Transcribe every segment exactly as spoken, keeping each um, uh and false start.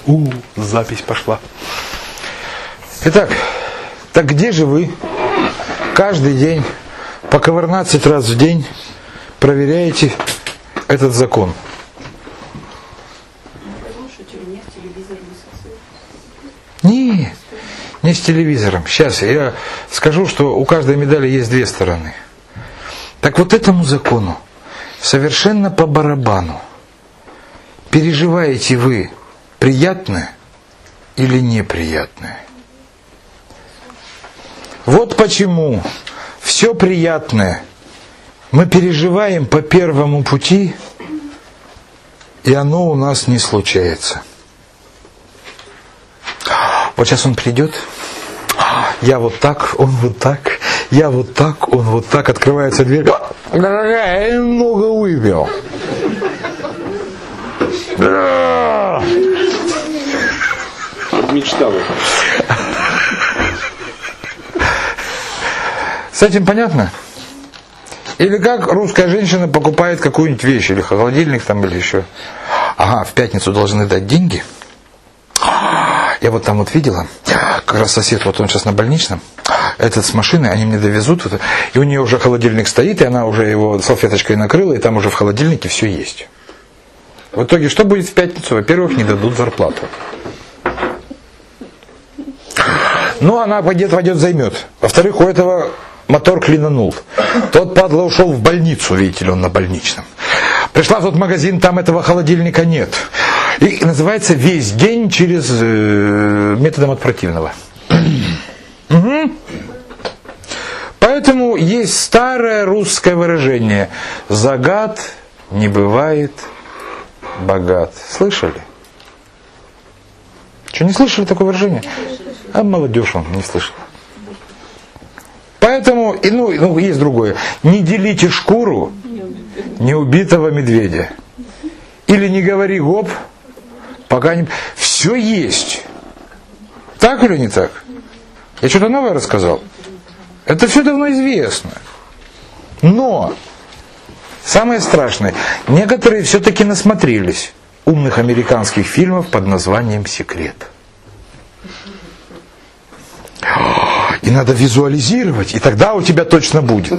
У, запись пошла. Итак, так где же вы каждый день по ковырнадцать раз в день проверяете этот закон? Не, не с телевизором. Сейчас я скажу, что у каждой медали есть две стороны. Так вот этому закону совершенно по барабану. Переживаете вы приятное или неприятное? Вот почему все приятное мы переживаем по первому пути, и оно у нас не случается. Вот сейчас он придет, я вот так, он вот так, я вот так, он вот так, открывается дверь. Дорогая, я немного выпил. Мечтал. С этим понятно? Или как русская женщина покупает какую-нибудь вещь, или холодильник там, или еще. Ага, в пятницу должны дать деньги. Я вот там вот видела, как раз сосед, вот он сейчас на больничном, этот с машины, они мне довезут, вот, и у нее уже холодильник стоит, и она уже его салфеточкой накрыла, и там уже в холодильнике все есть. В итоге, что будет в пятницу? Во-первых, не дадут зарплату. Ну, она пойдет, пойдет, займет. Во-вторых, у этого мотор клинанул. Тот, падла, ушел в больницу, видите ли, он на больничном. Пришла в тот магазин, там этого холодильника нет. И называется весь день через э, методом от противного. Угу. Поэтому есть старое русское выражение: загад не бывает богат. Слышали? Что, не слышали такое выражение? А молодежь он не слышал. Поэтому, и, ну, ну, есть другое. Не делите шкуру неубитого медведя. Или не говори гоп, пока не... Все есть. Так или не так? Я что-то новое рассказал? Это все давно известно. Но самое страшное, некоторые все-таки насмотрелись умных американских фильмов под названием «Секрет». И надо визуализировать, и тогда у тебя точно будет.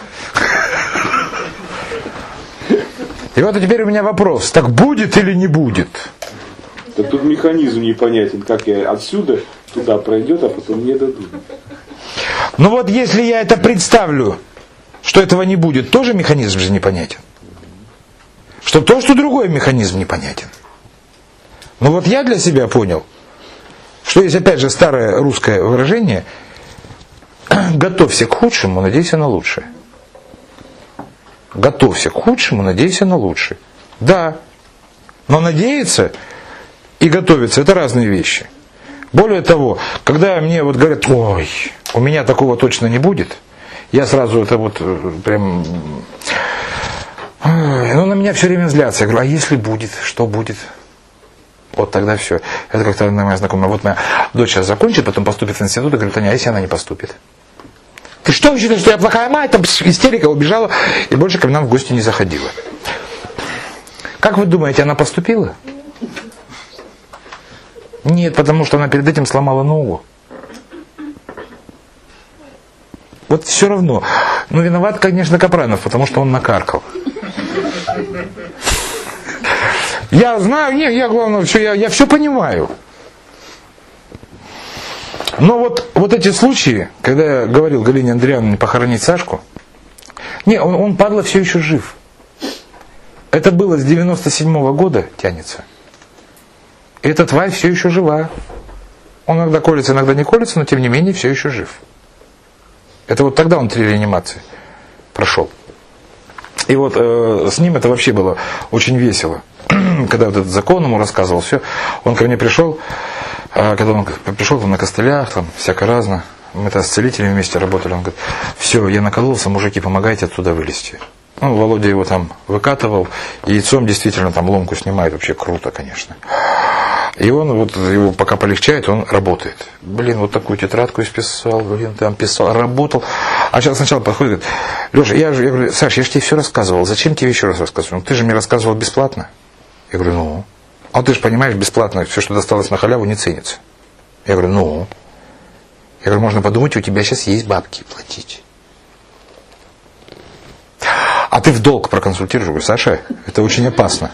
И вот теперь у меня вопрос: так будет или не будет? Так тут механизм непонятен, как я отсюда туда пройдет, а потом мне дадут. Ну вот если я это представлю, что этого не будет, тоже механизм же непонятен. Что то, что другой механизм непонятен. Но вот я для себя понял, что есть опять же старое русское выражение: готовься к худшему, надейся на лучшее. Готовься к худшему, надейся на лучшее. Да, но надеяться и готовиться — это разные вещи. Более того, когда мне вот говорят: ой, у меня такого точно не будет, я сразу это вот прям... Ну, на меня все время злятся. Я говорю: а если будет, что будет? Вот тогда все. Это как-то моя знакомая: вот моя дочь сейчас закончит, потом поступит в институт, и говорит: Таня, а если она не поступит? Ты что, считаешь, что я плохая мать? Там истерика, убежала и больше ко нам в гости не заходила. Как вы думаете, она поступила? Нет, потому что она перед этим сломала ногу. Вот все равно. Ну, виноват, конечно, Капранов, потому что он накаркал. Я знаю, не, я главное, что я, я все понимаю. Но вот, вот эти случаи, когда я говорил Галине Андреевне похоронить Сашку, не, он, он, падла, все еще жив. Это было с девяносто седьмого года, тянется. И эта тварь все еще жива. Он иногда колется, иногда не колется, но тем не менее все еще жив. Это вот тогда он три реанимации прошел. И вот э, с ним это вообще было очень весело. Когда вот этот закон ему рассказывал, все, он ко мне пришел, э, когда он пришел там на костылях, там всяко разно, мы тогда с целителями вместе работали, он говорит: все, я накололся, мужики, помогайте оттуда вылезти. Ну, Володя его там выкатывал, и яйцом действительно там ломку снимает, вообще круто, конечно. И он вот, его пока полегчает, он работает. Блин, вот такую тетрадку исписал, блин, там писал, работал. А сейчас сначала подходит и говорит: Леша, я же, я говорю: Саш, я же тебе все рассказывал, зачем тебе еще раз рассказывать? Ну, ты же мне рассказывал бесплатно. Я говорю: ну. А ты же понимаешь, бесплатно все, что досталось на халяву, не ценится. Я говорю, ну. Я говорю, можно подумать, у тебя сейчас есть бабки платить. А ты в долг проконсультируешь. Я говорю, Саша, это очень опасно.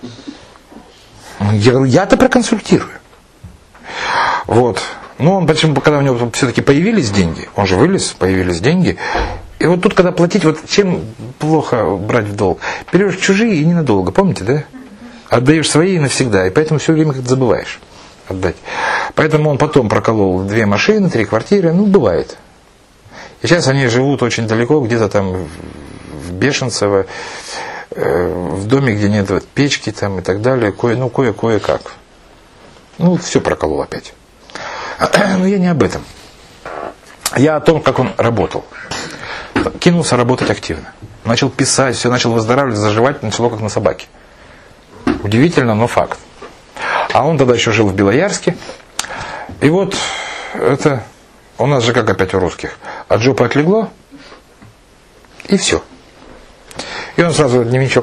Я говорю, я-то проконсультирую. Вот. Ну, он, почему, когда у него все-таки появились деньги, он же вылез, появились деньги. И вот тут, когда платить, вот чем плохо брать в долг? Берешь чужие и ненадолго, помните, да? Отдаешь свои и навсегда, и поэтому все время как-то забываешь отдать. Поэтому он потом проколол две машины, три квартиры, ну, бывает. И сейчас они живут очень далеко, где-то там в Бешенцево, в доме, где нет вот печки там и так далее, кое, ну, кое-кое-как. Ну, все проколол опять. Но я не об этом. Я о том, как он работал. Кинулся работать активно. Начал писать, все начал выздоравливать, заживать, начало как на собаке. Удивительно, но факт. А он тогда еще жил в Белоярске. И вот это у нас же как опять у русских. От жопы отлегло, и все. И он сразу дневничок.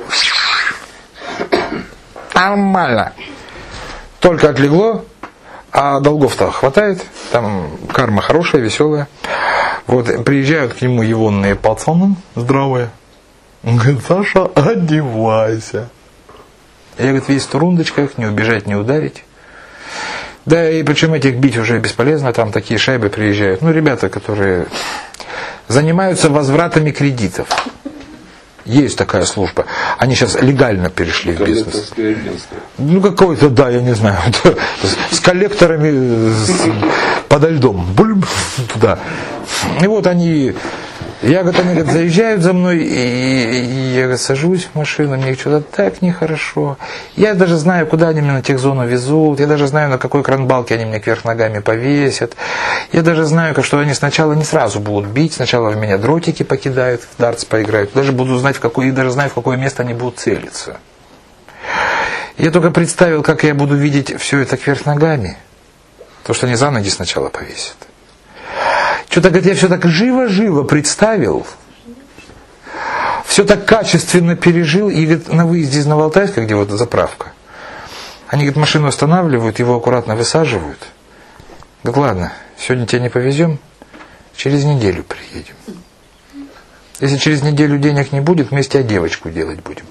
Нормально. Только отлегло, а долгов-то хватает. Там карма хорошая, веселая. Вот приезжают к нему егонные пацаны, здравые. Он говорит, Саша, одевайся. Я, говорит, весь в турундочках, не убежать, не ударить. Да, и причем этих бить уже бесполезно, там такие шайбы приезжают. Ну, ребята, которые занимаются возвратами кредитов. Есть такая служба. Они сейчас легально перешли в бизнес. Ну, какой-то, да, я не знаю. С коллекторами подо льдом. Бульб, туда. И вот они... Я, говорит, они говорит, заезжают за мной, и, и я говорит, сажусь в машину, мне что-то так нехорошо. Я даже знаю, куда они меня на техзону везут, я даже знаю, на какой кранбалке они меня кверх ногами повесят. Я даже знаю, что они сначала не сразу будут бить, сначала в меня дротики покидают, в дартс поиграют. Даже буду знать, в какое, и даже знаю, в какое место они будут целиться. Я только представил, как я буду видеть все это кверх ногами. То, что они за ноги сначала повесят. Что-то, говорит, я все так живо-живо представил, все так качественно пережил, и, говорит, на выезде из Новоалтайска, где вот заправка, они, говорит, машину останавливают, его аккуратно высаживают. Говорит, ладно, сегодня тебя не повезем, через неделю приедем. Если через неделю денег не будет, вместе девочку делать будем.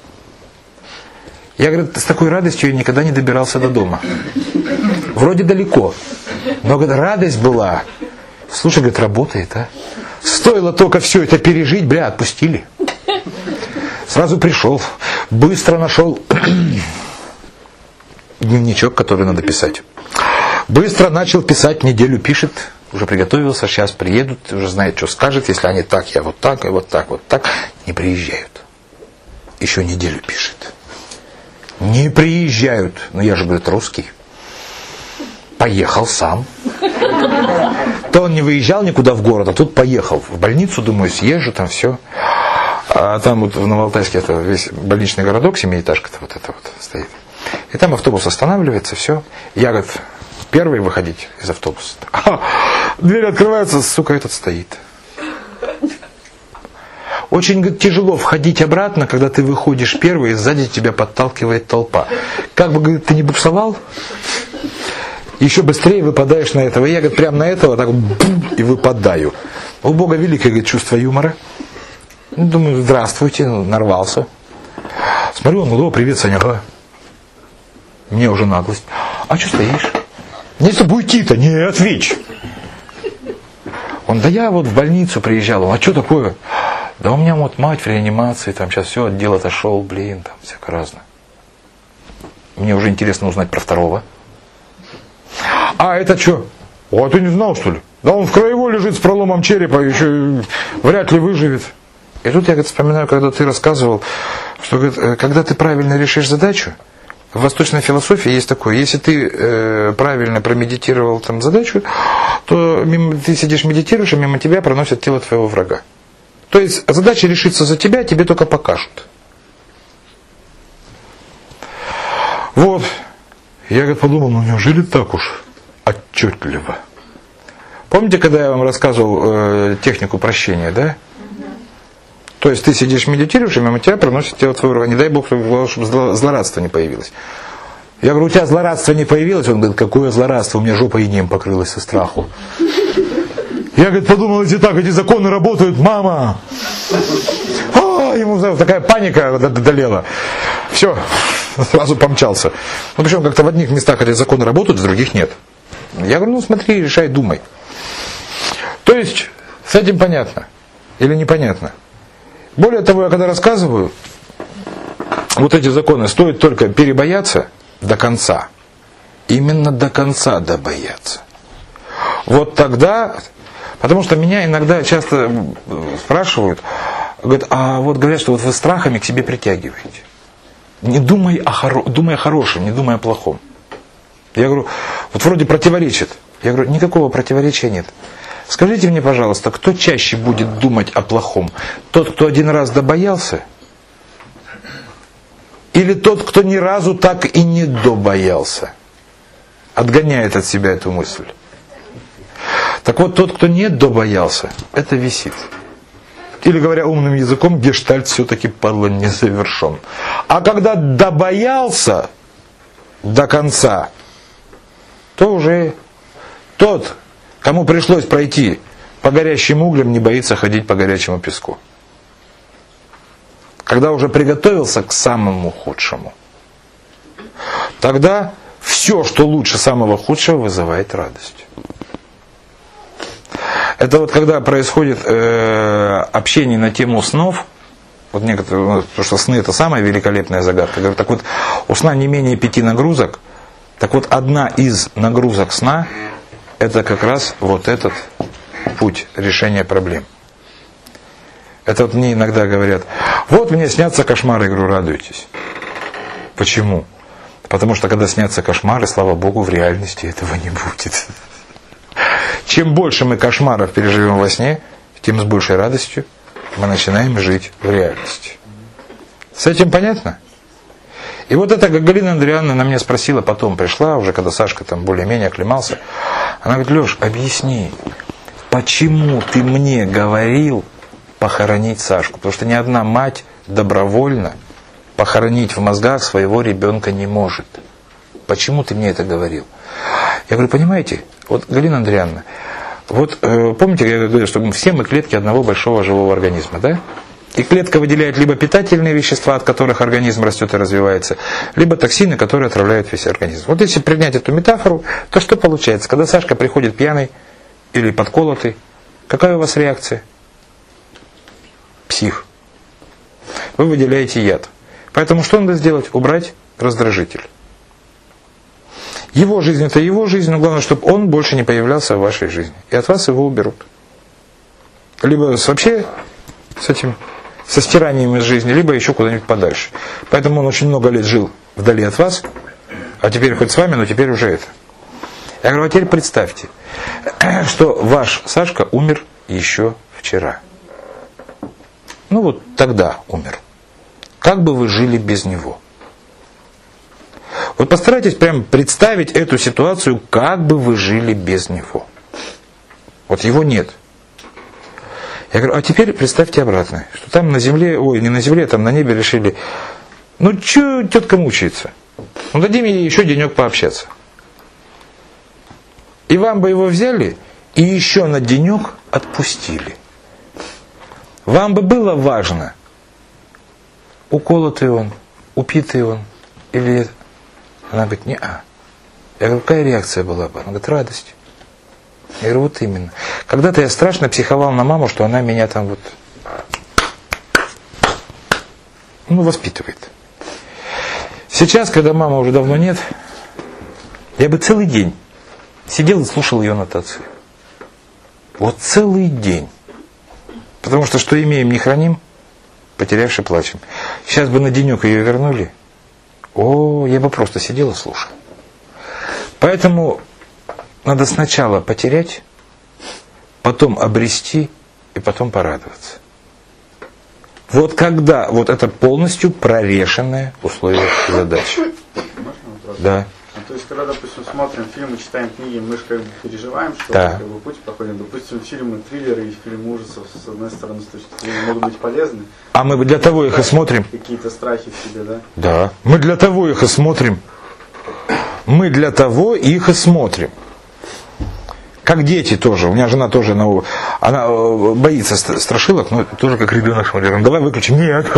Я, говорит, с такой радостью я никогда не добирался до дома. Вроде далеко, но, говорит, радость была... Слушай, говорит, работает, а? Стоило только все это пережить, бля, отпустили. Сразу пришел, быстро нашел дневничок, который надо писать. Быстро начал писать, неделю пишет, уже приготовился, сейчас приедут, уже знает, что скажет, если они так, я вот так, и вот так, вот так. Не приезжают. Еще неделю пишет. Не приезжают. Ну я же, говорит, русский. Поехал сам. То он не выезжал никуда в город, а тут поехал. В больницу, думаю, съезжу, там все. А там вот в Новоалтайске это весь больничный городок, семиэтажка-то вот это вот стоит. И там автобус останавливается, все. Я, говорит, первый выходить из автобуса. А, дверь открывается, сука, этот стоит. Очень, говорит, тяжело входить обратно, когда ты выходишь первый, и сзади тебя подталкивает толпа. Как бы, говорит, ты не буксовал, еще быстрее выпадаешь на этого. И я, говорит, прямо на этого так бум, и выпадаю. У Бога великое, говорит, чувство юмора. Ну, думаю, здравствуйте, ну, нарвался. Смотрю, он, о, привет, Саня. Ага. Мне уже наглость. А что стоишь? Не, чтобы уйти-то, не, ответь. Он, да я вот в больницу приезжал. Он, а что такое? Да у меня вот мать в реанимации, там сейчас все, отдел отошел, блин, там всяко разное. Мне уже интересно узнать про второго. А это что? О, ты не знал, что ли? Да он в краевой лежит с проломом черепа, еще вряд ли выживет. И тут я, говорит, вспоминаю, когда ты рассказывал, что, говорит, когда ты правильно решишь задачу, в восточной философии есть такое, если ты э, правильно промедитировал там задачу, то мимо, ты сидишь медитируешь, а мимо тебя проносят тело твоего врага. То есть задача решится за тебя, тебе только покажут. Вот. Я, говорит, подумал, ну неужели так уж отчетливо? Помните, когда я вам рассказывал э, технику прощения, да? То есть ты сидишь, медитируешь, и мимо тебя проносит тело твоего врага. Не дай Бог, чтобы злорадство не появилось. Я говорю, у тебя злорадство не появилось? Он говорит, какое злорадство, у меня жопа инеем покрылась со страху. Я, говорит, подумал, если так эти законы работают, мама. А, ему такая паника одолела. Все, сразу помчался. Ну, причем как-то в одних местах эти законы работают, в других нет. Я говорю, ну смотри, решай, думай. То есть, с этим понятно или непонятно? Более того, я когда рассказываю, вот эти законы стоит только перебояться до конца. Именно до конца добояться. Вот тогда, потому что меня иногда часто спрашивают, говорят, а вот говорят, что вот вы страхами к себе притягиваете. Не думай о, хоро... думай о хорошем, не думай о плохом. Я говорю, вот вроде противоречит. Я говорю, никакого противоречия нет. Скажите мне, пожалуйста, кто чаще будет думать о плохом? Тот, кто один раз добоялся? Или тот, кто ни разу так и не добоялся? Отгоняет от себя эту мысль. Так вот, тот, кто не добоялся, это висит. Или, говоря умным языком, гештальт все-таки, падла, не завершен. А когда добоялся до конца, то уже тот, кому пришлось пройти по горящим углям, не боится ходить по горячему песку. Когда уже приготовился к самому худшему, тогда все, что лучше самого худшего, вызывает радость. Это вот когда происходит э, общение на тему снов, вот некоторые, потому что сны это самая великолепная загадка. Говорят, так вот, у сна не менее пяти нагрузок. Так вот, одна из нагрузок сна это как раз вот этот путь решения проблем. Это вот мне иногда говорят, вот мне снятся кошмары, я говорю, радуйтесь. Почему? Потому что когда снятся кошмары, слава Богу, в реальности этого не будет. Чем больше мы кошмаров переживем во сне, тем с большей радостью мы начинаем жить в реальности. С этим понятно? И вот это Галина Андриановна на меня спросила, потом пришла, уже когда Сашка там более-менее оклемался. Она говорит, Леш, объясни, почему ты мне говорил похоронить Сашку? Потому что ни одна мать добровольно похоронить в мозгах своего ребенка не может. Почему ты мне это говорил? Я говорю, понимаете, вот, Галина Андриановна, вот э, помните, я говорил, что все мы клетки одного большого живого организма, да? И клетка выделяет либо питательные вещества, от которых организм растет и развивается, либо токсины, которые отравляют весь организм. Вот если принять эту метафору, то что получается? Когда Сашка приходит пьяный или подколотый, какая у вас реакция? Псих. Вы выделяете яд. Поэтому что надо сделать? Убрать раздражитель. Его жизнь это его жизнь, но главное, чтобы он больше не появлялся в вашей жизни. И от вас его уберут. Либо вообще с этим, со стиранием из жизни, либо еще куда-нибудь подальше. Поэтому он очень много лет жил вдали от вас, а теперь хоть с вами, но теперь уже это. Я говорю, а теперь представьте, что ваш Сашка умер еще вчера. Ну вот тогда умер. Как бы вы жили без него? Вот постарайтесь прям представить эту ситуацию, как бы вы жили без него. Вот его нет. Я говорю, а теперь представьте обратно, что там на земле, ой, не на земле, там на небе решили, ну что тетка мучается? Ну дадим ей еще денек пообщаться. И вам бы его взяли и еще на денек отпустили. Вам бы было важно, уколотый он, упитый он, или... Она говорит, не-а. Я говорю, какая реакция была бы? Она говорит, радость. Я говорю, вот именно. Когда-то я страшно психовал на маму, что она меня там вот, ну, воспитывает. Сейчас, когда мамы уже давно нет, я бы целый день сидел и слушал ее нотации. Вот целый день. Потому что что имеем, не храним, потерявши плачем. Сейчас бы на денек ее вернули. О, я бы просто сидел и слушал. Поэтому надо сначала потерять, потом обрести и потом порадоваться. Вот когда, вот это полностью прорешенное условие задачи. Да. То есть, когда, допустим, смотрим фильмы, читаем книги, мы же как бы переживаем, что да. как бы, путь проходим. Допустим, фильмы, триллеры и фильмы ужасов, с одной стороны, с точки зрения, могут быть полезны. А мы для того их и смотрим. Какие-то страхи в себе, да? Да. Мы для того их и смотрим. Мы для того их и смотрим. Как дети тоже. У меня жена тоже, она, она боится страшилок, но тоже как ребенок смотрит. Ну, давай выключим. Нет.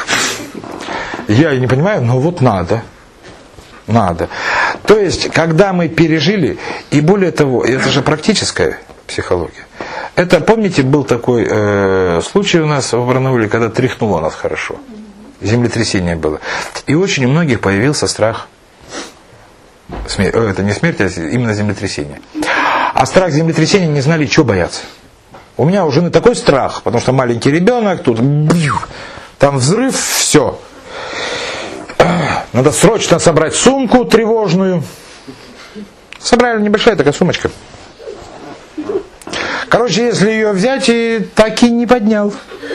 Я и не понимаю, но вот надо. Надо. То есть, когда мы пережили, и более того, это же практическая психология. Это, помните, был такой э, случай у нас в Барнауле, когда тряхнуло нас хорошо. Землетрясение было. И очень у многих появился страх. Смер... Э, это не смерть, а именно землетрясение. А страх землетрясения не знали, что бояться. У меня у жены такой страх, потому что маленький ребенок, тут там взрыв, все. Надо срочно собрать сумку тревожную. Собрали небольшая такая сумочка. Короче, если ее взять, и так и не поднял.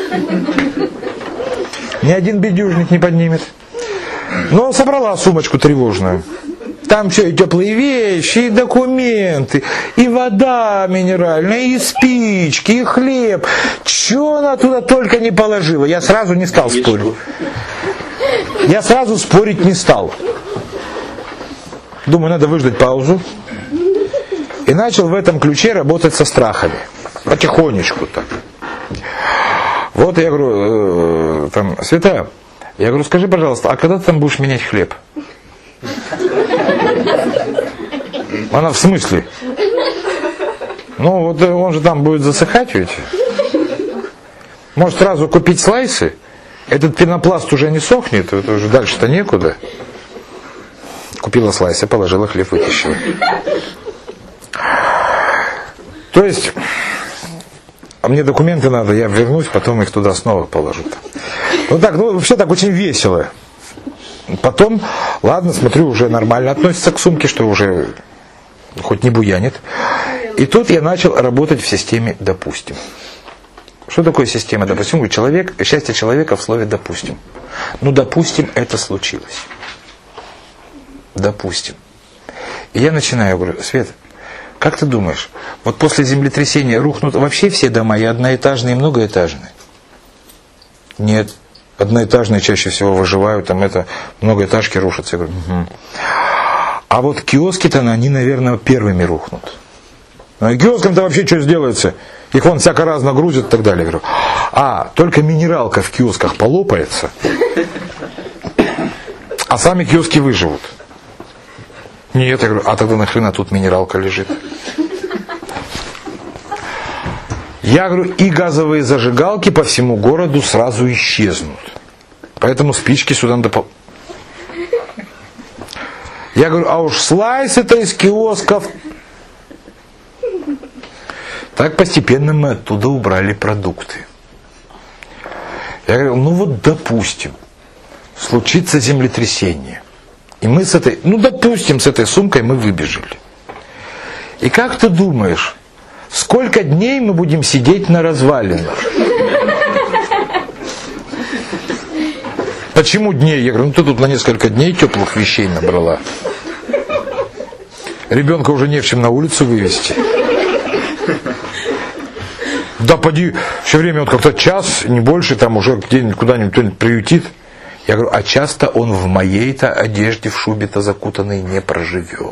Ни один бедюжник не поднимет. Но собрала сумочку тревожную. Там все, и теплые вещи, и документы, и вода минеральная, и спички, и хлеб. Чего она туда только не положила. Я сразу не стал спорить. Я сразу спорить не стал. Думаю, надо выждать паузу. И начал в этом ключе работать со страхами. Потихонечку так. Вот я говорю, э, там, Света, я говорю, скажи, пожалуйста, а когда ты там будешь менять хлеб? Она в смысле? Ну, вот он же там будет засыхать ведь. Может, сразу купить слайсы? Этот пенопласт уже не сохнет, это уже дальше-то некуда. Купила слайсы, положила хлеб, вытащила. То есть, а мне документы надо, я вернусь, потом их туда снова положу. Ну так, ну вообще так очень весело. Потом, ладно, смотрю, уже нормально относится к сумке, что уже хоть не буянит. И тут я начал работать в системе «допустим». Что такое система «допустим»? Человек, счастье человека в слове «допустим». Ну, допустим, это случилось. Допустим. И я начинаю, говорю, Свет, как ты думаешь, вот после землетрясения рухнут вообще все дома, и одноэтажные, и многоэтажные? Нет. Одноэтажные чаще всего выживают, там это многоэтажки рушатся. Я говорю, угу. А вот киоски-то, они, наверное, первыми рухнут. А киоскам-то вообще что сделается? Их вон всяко разно грузят и так далее. Я говорю, а, только минералка в киосках полопается, а сами киоски выживут. Нет, я говорю, а тогда нахрена тут минералка лежит? Я говорю, и газовые зажигалки по всему городу сразу исчезнут. Поэтому спички сюда надо... По... Я говорю, а уж слайсы-то из киосков... Так постепенно мы оттуда убрали продукты. Я говорю, ну вот допустим, случится землетрясение. И мы с этой, ну допустим, с этой сумкой мы выбежали. И как ты думаешь, сколько дней мы будем сидеть на развалинах? Почему дней? Я говорю, ну ты тут на несколько дней теплых вещей набрала. Ребенка уже не в чем на улицу вывести. Да поди, все время вот как-то час, не больше, там уже где-нибудь куда-нибудь кто-нибудь приютит. Я говорю, а часто он в моей-то одежде, в шубе-то закутанной не проживет.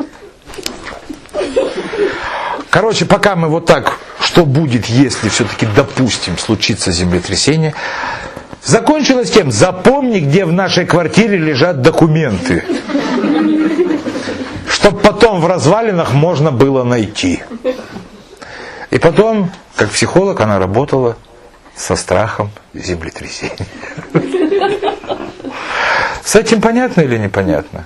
Короче, пока мы вот так, что будет, если все-таки, допустим, случится землетрясение, закончилось тем, запомни, где в нашей квартире лежат документы. Чтобы потом в развалинах можно было найти. И потом, как психолог, она работала со страхом землетрясения. С этим понятно или непонятно?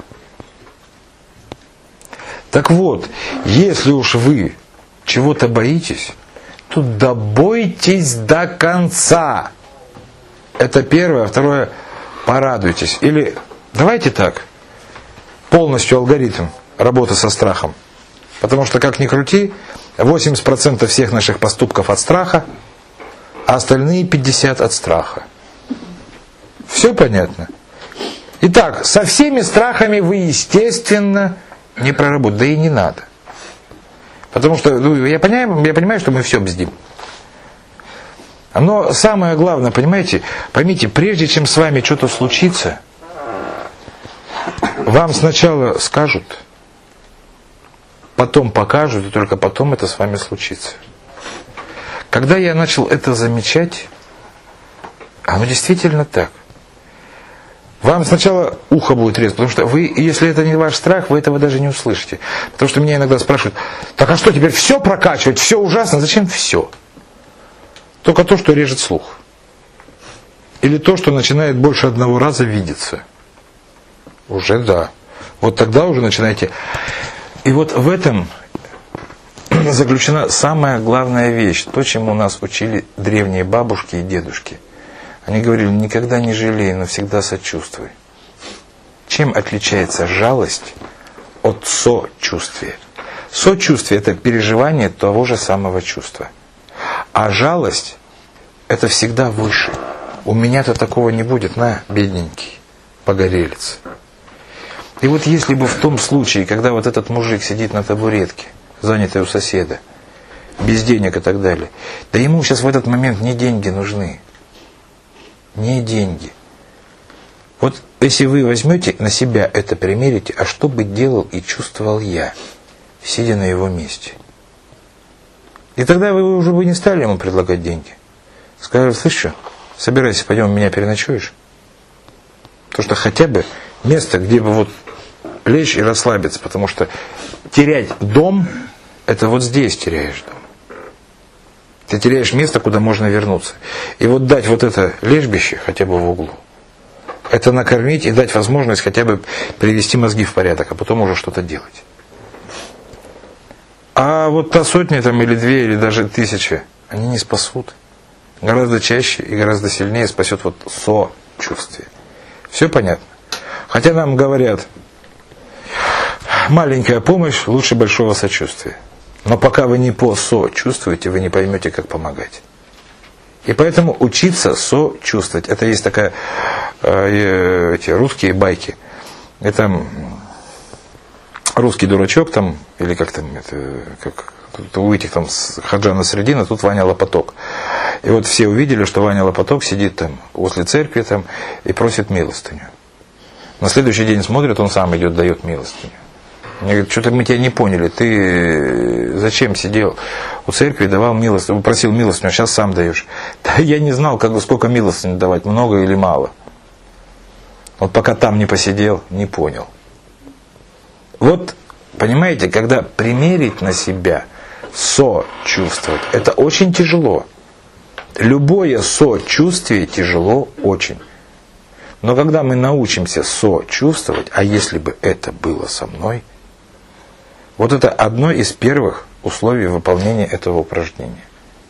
Так вот, если уж вы чего-то боитесь, то да бойтесь до конца. Это первое. Второе, порадуйтесь. Или давайте так, полностью алгоритм работы со страхом. Потому что, как ни крути, восемьдесят процентов всех наших поступков от страха, а остальные пятьдесят процентов от страха. Все понятно? Итак, со всеми страхами вы, естественно, не проработаете. Да и не надо. Потому что ну, я, понимаю, я понимаю, что мы все бздим. Но самое главное, понимаете, поймите, прежде чем с вами что-то случится, вам сначала скажут, потом покажут, и только потом это с вами случится. Когда я начал это замечать, оно действительно так. Вам сначала ухо будет резать, потому что вы, если это не ваш страх, вы этого даже не услышите. Потому что меня иногда спрашивают, так а что теперь все прокачивать, все ужасно, зачем все? Только то, что режет слух. Или то, что начинает больше одного раза видеться. Уже да. Вот тогда уже начинаете. И вот в этом заключена самая главная вещь, то, чему нас учили древние бабушки и дедушки. Они говорили, никогда не жалей, но всегда сочувствуй. Чем отличается жалость от сочувствия? Сочувствие – это переживание того же самого чувства. А жалость – это всегда выше. У меня-то такого не будет, на, бедненький, погорелец. И вот если бы в том случае, когда вот этот мужик сидит на табуретке, занятый у соседа, без денег и так далее, да ему сейчас в этот момент не деньги нужны. Не деньги. Вот если вы возьмете на себя это, примерите, а что бы делал и чувствовал я, сидя на его месте? И тогда вы уже бы не стали ему предлагать деньги. Сказали, слышь, что, собирайся, пойдем, меня переночуешь. Потому что хотя бы место, где бы вот лечь и расслабиться, потому что терять дом, это вот здесь теряешь дом. Ты теряешь место, куда можно вернуться. И вот дать вот это лежбище хотя бы в углу, это накормить и дать возможность хотя бы привести мозги в порядок, а потом уже что-то делать. А вот та сотня там, или две, или даже тысяча, они не спасут. Гораздо чаще и гораздо сильнее спасет вот сочувствие. Все понятно? Хотя нам говорят, маленькая помощь лучше большого сочувствия. Но пока вы не посочувствуете, вы не поймете, как помогать. И поэтому учиться сочувствовать. Это есть такая, э, эти русские байки. Это русский дурачок там, или как там, это, как, у этих там Хаджана Средина, тут Ваня Лопоток. И вот все увидели, что Ваня Лопоток сидит там возле церкви там и просит милостыню. На следующий день смотрят, он сам идет, дает милостыню. Мне говорят, что-то мы тебя не поняли, ты зачем сидел у церкви, давал милостыню, просил милостыню, а сейчас сам даешь. Да я не знал, как, сколько милостыню давать, много или мало. Вот пока там не посидел, не понял. Вот, понимаете, когда примерить на себя, сочувствовать, это очень тяжело. Любое сочувствие тяжело очень. Но когда мы научимся сочувствовать, а если бы это было со мной, вот это одно из первых условий выполнения этого упражнения.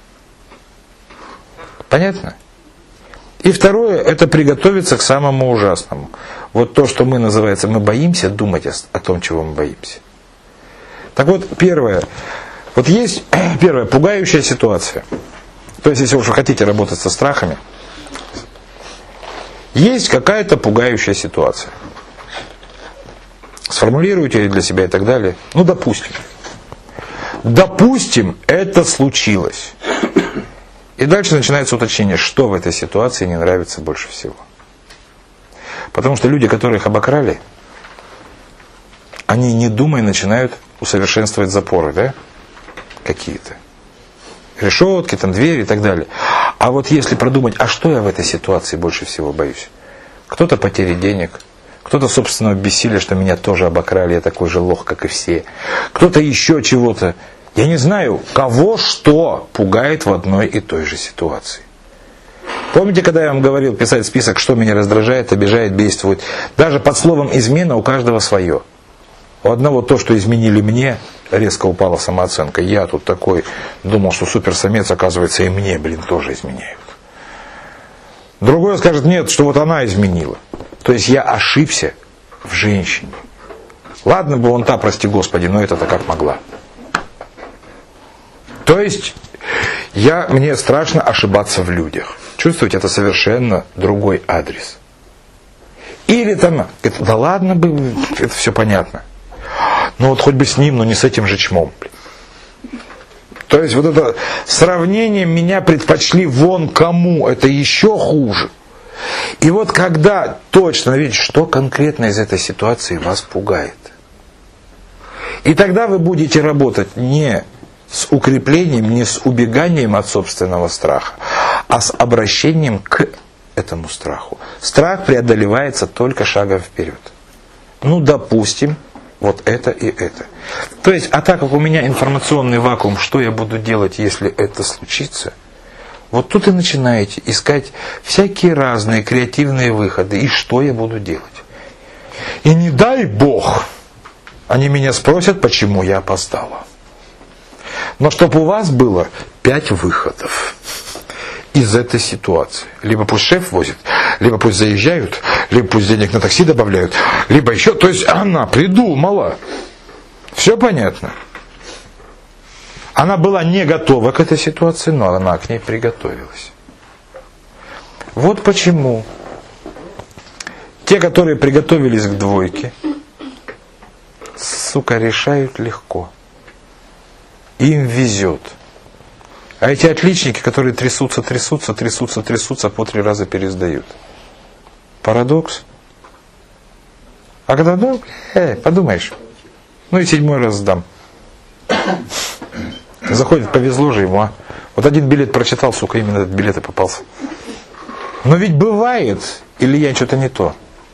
Понятно? И второе, это приготовиться к самому ужасному. Вот то, что мы, называется, мы боимся думать о, о том, чего мы боимся. Так вот, первое. Вот есть первая пугающая ситуация. То есть, если уж вы хотите работать со страхами, есть какая-то пугающая ситуация. Сформулируйте для себя и так далее. Ну, допустим. Допустим, это случилось. И дальше начинается уточнение, что в этой ситуации не нравится больше всего. Потому что люди, которых обокрали, они, не думая, начинают усовершенствовать запоры, да? Какие-то. Решетки, там, двери и так далее. А вот если продумать, а что я в этой ситуации больше всего боюсь? Кто-то потери денег, кто-то собственного бессилия, что меня тоже обокрали, я такой же лох, как и все. Кто-то еще чего-то. Я не знаю, кого что пугает в одной и той же ситуации. Помните, когда я вам говорил писать список, что меня раздражает, обижает, бесит? Даже под словом измена у каждого свое. У одного то, что изменили мне, резко упала самооценка. Я тут такой думал, что суперсамец, оказывается, и мне, блин, тоже изменяют. Другой скажет, нет, что вот она изменила. То есть я ошибся в женщине. Ладно бы он та, прости Господи, но это-то как могла. То есть я, мне страшно ошибаться в людях. Чувствуете, это совершенно другой адрес. Или там, это, да ладно бы, это все понятно. Ну вот хоть бы с ним, но не с этим же чмом. То есть вот это сравнение меня предпочли вон кому, это еще хуже. И вот когда точно видите, что конкретно из этой ситуации вас пугает. И тогда вы будете работать не с укреплением, не с убеганием от собственного страха, а с обращением к этому страху. Страх преодолевается только шагом вперед. Ну, допустим, вот это и это. То есть, а так как у меня информационный вакуум, что я буду делать, если это случится, вот тут и начинаете искать всякие разные креативные выходы. И что я буду делать? И не дай Бог, они меня спросят, почему я опоздала. Но чтобы у вас было пять выходов из этой ситуации. Либо пусть шеф возит, либо пусть заезжают, либо пусть денег на такси добавляют, либо еще. То есть она придумала. Все понятно. Она была не готова к этой ситуации, но она к ней приготовилась. Вот почему те, которые приготовились к двойке, сука, решают легко. Им везет. А эти отличники, которые трясутся, трясутся, трясутся, трясутся, по три раза пересдают. Парадокс. А когда, ну, э, подумаешь, ну и седьмой раз сдам. Заходит, повезло же ему, а. Вот один билет прочитал, сука, именно этот билет и попался. Но ведь бывает, или я что-то не то.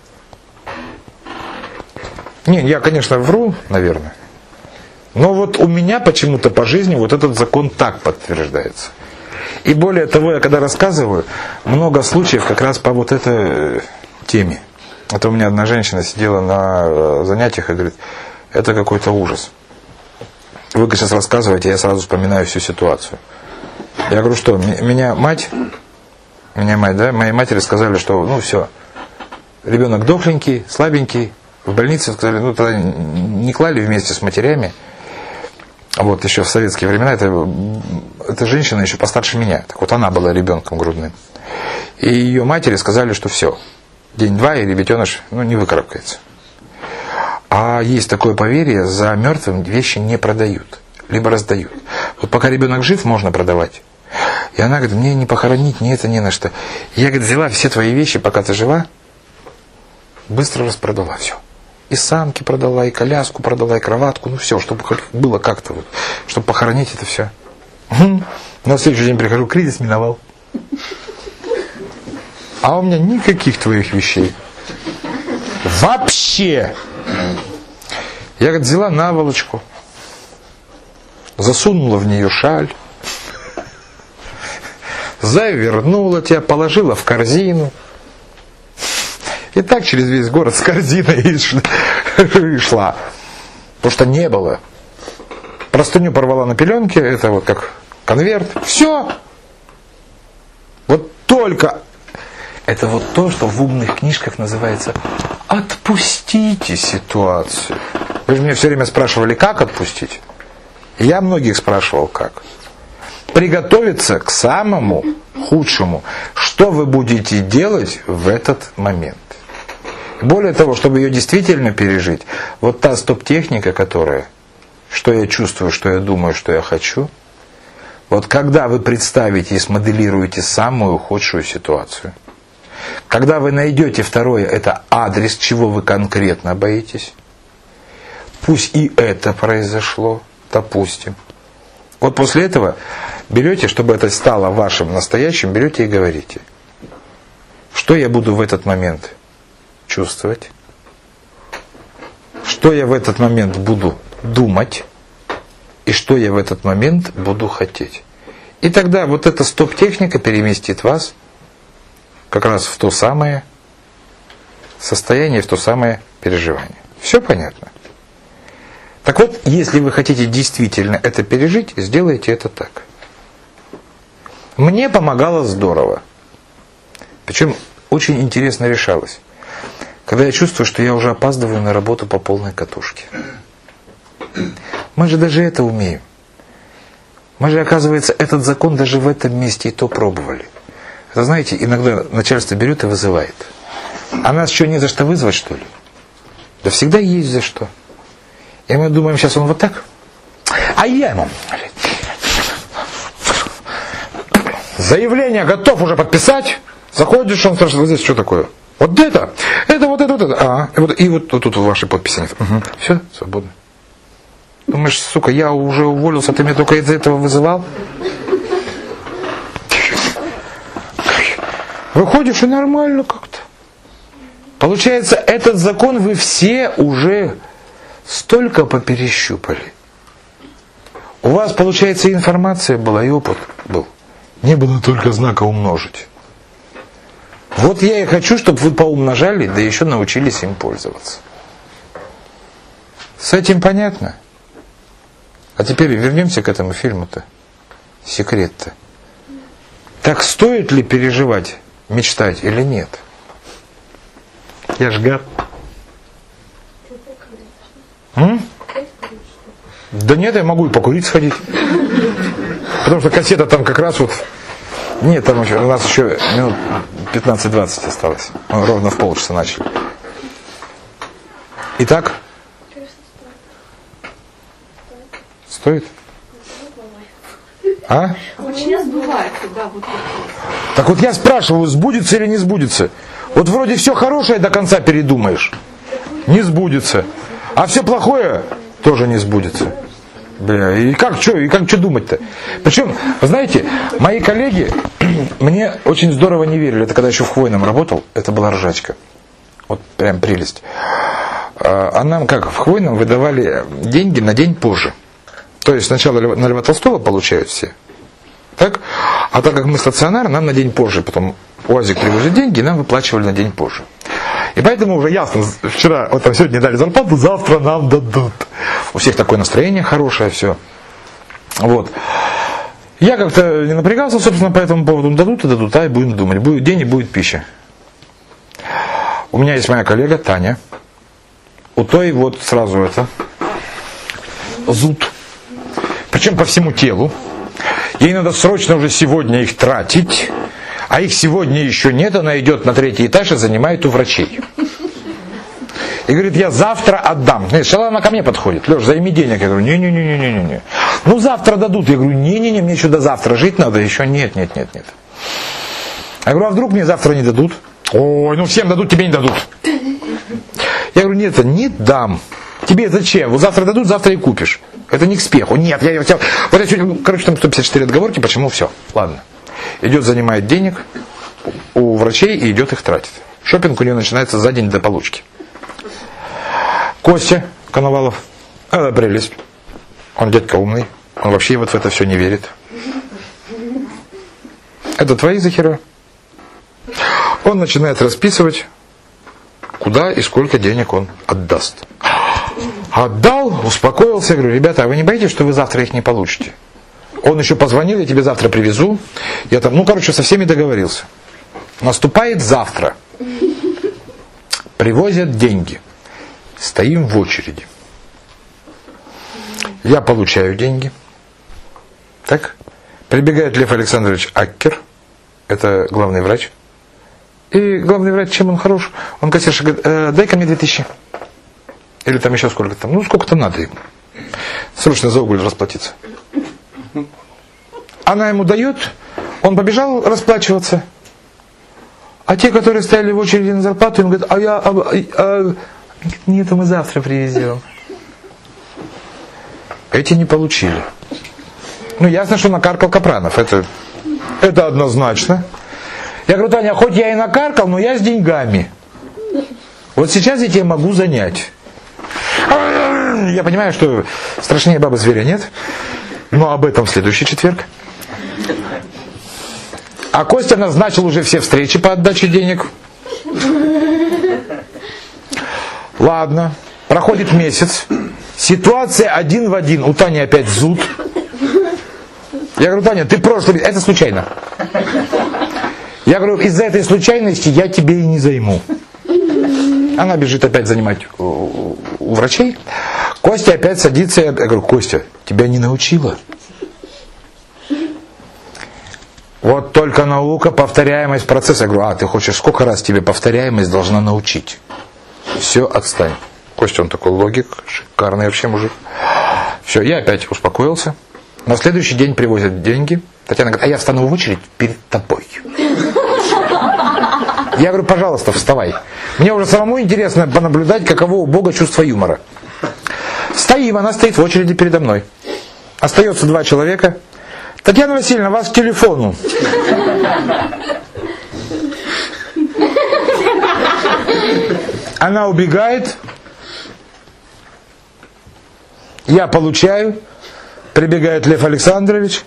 Не, я, конечно, вру, наверное. Но вот у меня почему-то по жизни вот этот закон так подтверждается. И более того, я когда рассказываю, много случаев как раз по вот этой теме. Это у меня одна женщина сидела на занятиях и говорит, это какой-то ужас. Вы сейчас рассказываете, я сразу вспоминаю всю ситуацию. Я говорю, что, меня мать, меня мать, да, моей матери сказали, что, ну все, ребенок дохленький, слабенький, в больнице сказали, ну тогда не клали вместе с матерями. Вот еще в советские времена, это, эта женщина еще постарше меня. Так вот она была ребенком грудным. И ее матери сказали, что все, день-два и ребятеныш ну, не выкарабкается. А есть такое поверье, за мертвым вещи не продают, либо раздают. Вот пока ребенок жив, можно продавать. И она говорит, мне не похоронить, ни это, ни на что. Я, говорит, взяла все твои вещи, пока ты жива, быстро распродала все. И санки продала, и коляску продала, и кроватку, ну все, чтобы было как-то вот, чтобы похоронить это все. На следующий день прихожу, кризис миновал. А у меня никаких твоих вещей. Вообще. Я, говорит, взяла наволочку, засунула в нее шаль, завернула тебя, положила в корзину. И так через весь город с корзиной и шла. Потому что не было. Простыню порвала на пеленке, это вот как конверт. Все. Вот только. Это вот то, что в умных книжках называется «отпустите ситуацию». Вы же меня все время спрашивали, как отпустить? Я многих спрашивал, как. Приготовиться к самому худшему. Что вы будете делать в этот момент? Более того, чтобы ее действительно пережить, вот та стоп-техника, которая, что я чувствую, что я думаю, что я хочу, вот когда вы представите и смоделируете самую худшую ситуацию, когда вы найдете второе, это адрес, чего вы конкретно боитесь, пусть и это произошло, допустим. Вот после этого берете, чтобы это стало вашим настоящим, берете и говорите, что я буду в этот момент чувствовать, что я в этот момент буду думать, и что я в этот момент буду хотеть. И тогда вот эта стоп-техника переместит вас как раз в то самое состояние, в то самое переживание. Все понятно? Так вот, если вы хотите действительно это пережить, сделайте это так. Мне помогало здорово. Причем очень интересно решалось. Когда я чувствую, что я уже опаздываю на работу по полной катушке. Мы же даже это умеем. Мы же, оказывается, этот закон даже в этом месте и то пробовали. Это, знаете, иногда начальство берет и вызывает. А нас что, не за что вызвать, что ли? Да всегда есть за что. И мы думаем, сейчас он вот так. А я ему... Заявление готов уже подписать. Заходишь, он спрашивает, вот здесь что такое? Вот это, это, вот это, вот это. А, и вот, и вот тут, тут ваши подписи нет. Угу. Все, свободно. Думаешь, сука, я уже уволился, ты меня только из-за этого вызывал? Выходишь и нормально как-то. Получается, этот закон вы все уже столько поперещупали. У вас, получается, информация была, и опыт был. Не было только знака умножить. Вот я и хочу, чтобы вы поумножали, да еще научились им пользоваться. С этим понятно? А теперь вернемся к этому фильму-то. Секрет-то. Так стоит ли переживать, мечтать или нет? Я ж гад. М? Да нет, я могу и покурить сходить. Потому что кассета там как раз вот... Нет, там еще, у нас еще минут пятнадцать-двадцать осталось. Мы ровно в полчаса начали. Итак? Стоит? А? Очень сбывается, да, вот такое. Так вот я спрашиваю, сбудется или не сбудется? Вот вроде все хорошее до конца передумаешь. Не сбудется. А все плохое тоже не сбудется. Бля, и как что, и как что думать-то? Причем, вы знаете, мои коллеги мне очень здорово не верили. Это когда еще в Хвойном работал, это была ржачка. Вот прям прелесть. А нам как, в Хвойном выдавали деньги на день позже. То есть сначала на Льва Толстого получают все. Так? А так как мы стационар, нам на день позже. Потом УАЗик привозит деньги, и нам выплачивали на день позже. И поэтому уже ясно, вчера, вот там сегодня дали зарплату, завтра нам дадут. У всех такое настроение хорошее, все. Вот. Я как-то не напрягался, собственно, по этому поводу. Дадут и дадут, а и будем думать. Будет день и будет пища. У меня есть моя коллега Таня. У той вот сразу это зуд. Причем по всему телу. Ей надо срочно уже сегодня их тратить. А их сегодня еще нет, она идет на третий этаж и занимает у врачей. И говорит, я завтра отдам. Сначала она ко мне подходит. Леш, займи денег. Я говорю, не-не-не-не-не. Ну завтра дадут. Я говорю, не-не-не, мне еще до завтра жить надо. Еще нет, нет, нет, нет. Я говорю, а вдруг мне завтра не дадут? Ой, ну всем дадут, тебе не дадут. Я говорю, нет, не дам. Тебе зачем? Вот завтра дадут, завтра и купишь. Это не к спеху. Нет, я хотел... Вот я сегодня, короче, там сто пятьдесят четыре отговорки, почему все. Ладно. Идет, занимает денег у врачей и идет их тратит. Шопинг у нее начинается за день до получки. Костя Коновалов. Это прелесть. Он дядька умный. Он вообще вот в это все не верит. Это твои захера. Он начинает расписывать, куда и сколько денег он отдаст. Отдал, успокоился. Я говорю, ребята, а вы не боитесь, что вы завтра их не получите? Он еще позвонил, я тебе завтра привезу. Я там, ну, короче, со всеми договорился. Наступает завтра. Привозят деньги. Стоим в очереди. Я получаю деньги. Так. Прибегает Лев Александрович Аккер. Это главный врач. И главный врач, чем он хорош? Он кассирша говорит, э, дай-ка мне две тысячи. Или там еще сколько там. Ну, сколько там надо ему. Срочно за уголь расплатиться. Она ему дает, он побежал расплачиваться. А те, которые стояли в очереди на зарплату, им говорят, а я... А, а, нет, мы завтра привезем. Эти не получили. Ну, ясно, что накаркал Капранов. Это, это однозначно. Я говорю, Таня, хоть я и накаркал, но я с деньгами. Вот сейчас я тебе могу занять. Я понимаю, что страшнее бабы зверя нет. Но об этом в следующий четверг. А Костя назначил уже все встречи по отдаче денег. Ладно. Проходит месяц. Ситуация один в один. У Тани опять зуд. Я говорю, Таня, ты прошлый... Это случайно. Я говорю, из-за этой случайности я тебе и не займу. Она бежит опять занимать у, у врачей. Костя опять садится. Я говорю, Костя, тебя не научила? Вот только наука, повторяемость процесса. Я говорю, а ты хочешь, сколько раз тебе повторяемость должна научить? Все, отстань. Костя, он такой логик, шикарный вообще мужик. Все, я опять успокоился. На следующий день привозят деньги. Татьяна говорит, а я встану в очередь перед тобой. Я говорю, пожалуйста, вставай. Мне уже самому интересно понаблюдать, каково у Бога чувство юмора. Стоим, она стоит в очереди передо мной. Остается два человека. Татьяна Васильевна, вас к телефону. Она убегает. Я получаю. Прибегает Лев Александрович.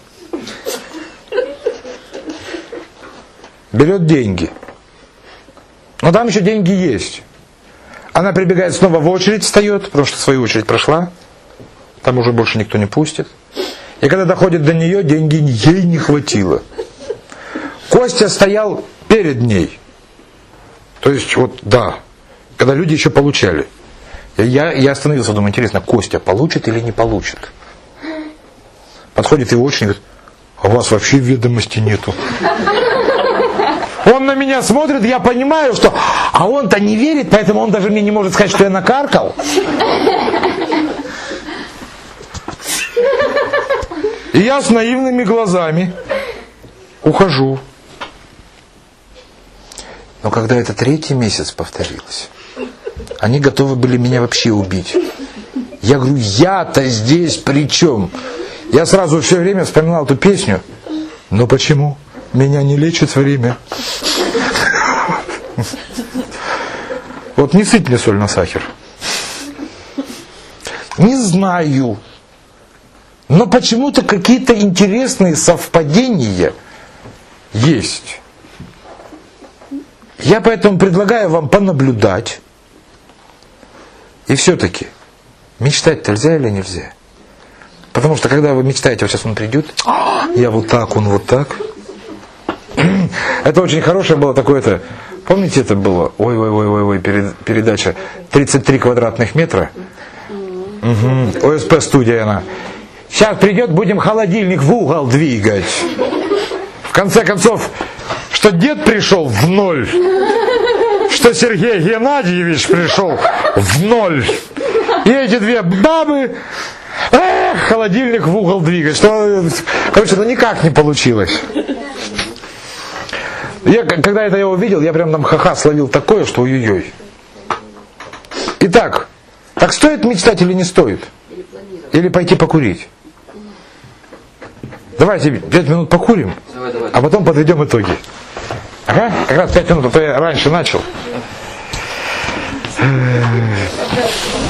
Берет деньги. Но там еще деньги есть. Она прибегает снова в очередь, встает, потому что свою очередь прошла. Там уже больше никто не пустит. И когда доходит до нее, деньги ей не хватило. Костя стоял перед ней. То есть, вот, да, когда люди еще получали. Я, я остановился, думаю, интересно, Костя получит или не получит? Подходит его очередь и говорит, а у вас вообще ведомости нету. Он на меня смотрит, я понимаю, что... А он-то не верит, поэтому он даже мне не может сказать, что я накаркал. И я с наивными глазами ухожу. Но когда это третий месяц повторилось, они готовы были меня вообще убить. Я говорю, я-то здесь при чем? Я сразу все время вспоминал эту песню. Но почему? Меня не лечит время. Вот не сыпь мне соль на сахар. Не знаю. Но почему-то какие-то интересные совпадения есть. Я поэтому предлагаю вам понаблюдать. И все-таки, мечтать-то нельзя или нельзя? Потому что когда вы мечтаете, вот сейчас он придет, я вот так, он вот так. Это очень хорошее было такое-то. Помните, это было? Ой-ой-ой-ой, передача тридцать три квадратных метра. Угу. ОСП студия она. Сейчас придет, будем холодильник в угол двигать. В конце концов, что дед пришел в ноль, что Сергей Геннадьевич пришел в ноль. И эти две бабы, эх, холодильник в угол двигать. Что, короче, ну никак не получилось. Я, когда это я увидел, я прям там ха-ха словил такое, что ой-ой-ой. Итак, так стоит мечтать или не стоит? Или пойти покурить? Давайте пять минут покурим, давай, давай. А потом подведем итоги. Ага, как раз пять минут, а то я раньше начал.